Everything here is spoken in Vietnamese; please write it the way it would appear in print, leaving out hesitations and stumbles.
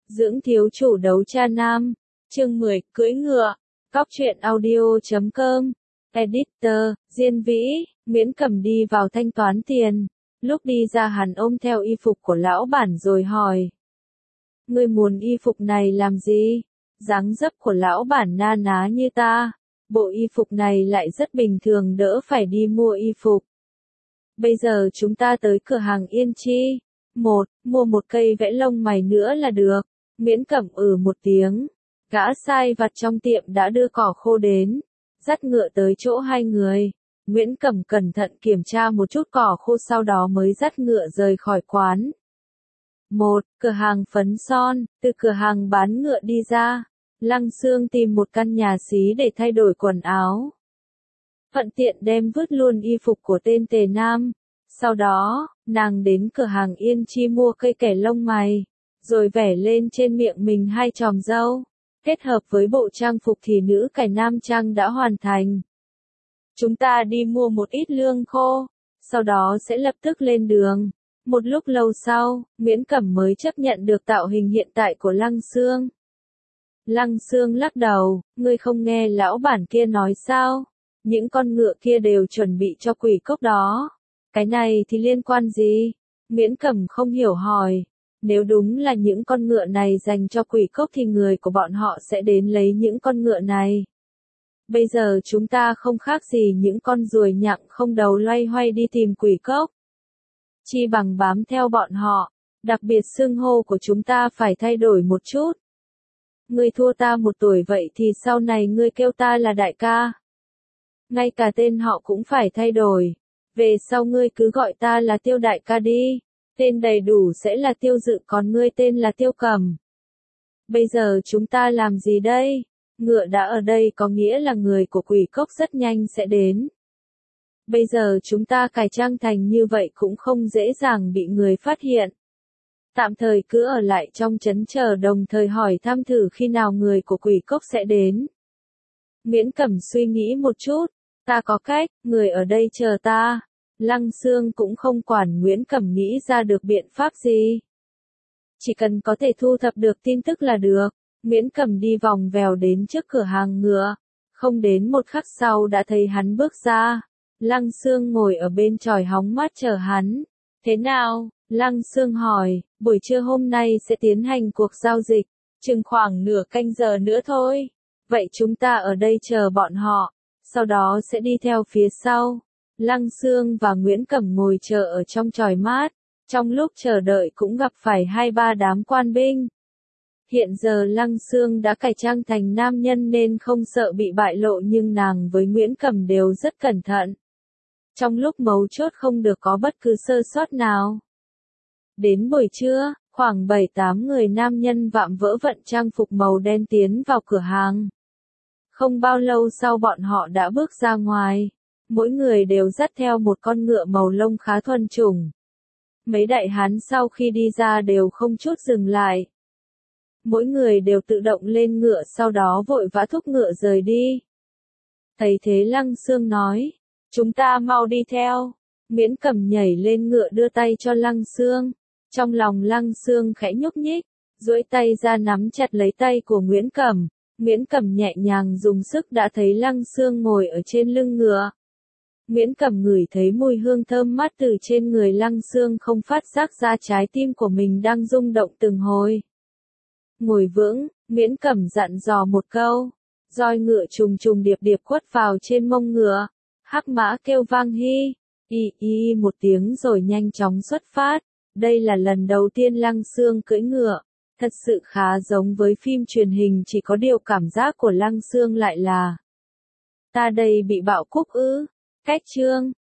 Dưỡng thiếu chủ đấu cha nam. Chương 10, cưỡi ngựa. Cóc truyện audio.com. Editor, Diên Vĩ. Miễn Cầm đi vào thanh toán tiền. Lúc đi ra hắn ôm theo y phục của lão bản rồi hỏi. Ngươi muốn y phục này làm gì? Dáng dấp của lão bản na ná như ta. Bộ y phục này lại rất bình thường, đỡ phải đi mua y phục. Bây giờ chúng ta tới cửa hàng Yên Chi. Mua một cây vẽ lông mày nữa là được. Miễn Cẩm một tiếng. Gã sai vặt trong tiệm đã đưa cỏ khô đến. Dắt ngựa tới chỗ hai người. Nguyễn Cẩm cẩn thận kiểm tra một chút cỏ khô, sau đó mới dắt ngựa rời khỏi quán. Cửa hàng phấn son. Từ cửa hàng bán ngựa đi ra, Lăng Xương tìm một căn nhà xí để thay đổi quần áo. Thuận tiện đem vứt luôn y phục của tên Tề Nam. Sau đó, nàng đến cửa hàng Yên Chi mua cây kẻ lông mày, rồi vẽ lên trên miệng mình hai chòm râu. Kết hợp với bộ trang phục thì nữ cải nam trang đã hoàn thành. Chúng ta đi mua một ít lương khô, sau đó sẽ lập tức lên đường. Một lúc lâu sau, Miễn Cẩm mới chấp nhận được tạo hình hiện tại của Lăng Xương. Lăng Xương lắc đầu, ngươi không nghe lão bản kia nói sao? Những con ngựa kia đều chuẩn bị cho quỷ cốc đó. Cái này thì liên quan gì? Miễn Cẩm không hiểu hỏi. Nếu đúng là những con ngựa này dành cho quỷ cốc thì người của bọn họ sẽ đến lấy những con ngựa này. Bây giờ chúng ta không khác gì những con ruồi nhặng không đầu loay hoay đi tìm quỷ cốc. Chi bằng bám theo bọn họ, đặc biệt xưng hô của chúng ta phải thay đổi một chút. Ngươi thua ta một tuổi vậy thì sau này ngươi kêu ta là đại ca. Ngay cả tên họ cũng phải thay đổi. Về sau ngươi cứ gọi ta là Tiêu đại ca đi. Tên đầy đủ sẽ là Tiêu Dự, còn ngươi tên là Tiêu Cầm. Bây giờ chúng ta làm gì đây? Ngựa đã ở đây có nghĩa là người của quỷ cốc rất nhanh sẽ đến. Bây giờ chúng ta cải trang thành như vậy cũng không dễ dàng bị người phát hiện. Tạm thời cứ ở lại trong trấn chờ, đồng thời hỏi thăm thử khi nào người của quỷ cốc sẽ đến. Miễn Cẩm suy nghĩ một chút. Ta có cách, người ở đây chờ ta. Lăng Xương cũng không quản Nguyễn Cẩm nghĩ ra được biện pháp gì. Chỉ cần có thể thu thập được tin tức là được. Nguyễn Cẩm đi vòng vèo đến trước cửa hàng ngựa. Không đến một khắc sau đã thấy hắn bước ra. Lăng Xương ngồi ở bên chòi hóng mát chờ hắn. Thế nào? Lăng Xương hỏi. Buổi trưa hôm nay sẽ tiến hành cuộc giao dịch. Chừng khoảng nửa canh giờ nữa thôi. Vậy chúng ta ở đây chờ bọn họ. Sau đó sẽ đi theo phía sau. Lăng Xương và Nguyễn Cẩm ngồi chờ ở trong chòi mát. Trong lúc chờ đợi cũng gặp phải 2-3 đám quan binh. Hiện giờ Lăng Xương đã cải trang thành nam nhân nên không sợ bị bại lộ, nhưng nàng với Nguyễn Cẩm đều rất cẩn thận. Trong lúc mấu chốt không được có bất cứ sơ sót nào. Đến buổi trưa, khoảng 7-8 người nam nhân vạm vỡ vận trang phục màu đen tiến vào cửa hàng. Không bao lâu sau bọn họ đã bước ra ngoài. Mỗi người đều dắt theo một con ngựa màu lông khá thuần chủng. Mấy đại hán sau khi đi ra đều không chút dừng lại. Mỗi người đều tự động lên ngựa, sau đó vội vã thúc ngựa rời đi. Thấy thế Lăng Xương nói, chúng ta mau đi theo. Miễn Cẩm nhảy lên ngựa đưa tay cho Lăng Xương. Trong lòng Lăng Xương khẽ nhúc nhích, duỗi tay ra nắm chặt lấy tay của Nguyễn Cẩm. Nguyễn Cẩm nhẹ nhàng dùng sức đã thấy Lăng Xương ngồi ở trên lưng ngựa. Nguyễn Cẩm ngửi thấy mùi hương thơm mát từ trên người Lăng Xương, không phát giác ra trái tim của mình đang rung động từng hồi. Ngồi vững, Nguyễn Cẩm dặn dò một câu. Roi ngựa trùng trùng điệp điệp quất vào trên mông ngựa. Hắc mã kêu vang hi, y một tiếng rồi nhanh chóng xuất phát. Đây là lần đầu tiên Lăng Xương cưỡi ngựa. Thật sự khá giống với phim truyền hình, chỉ có điều cảm giác của Lăng Xương lại là ta đây bị bạo cúc ư. Cách chương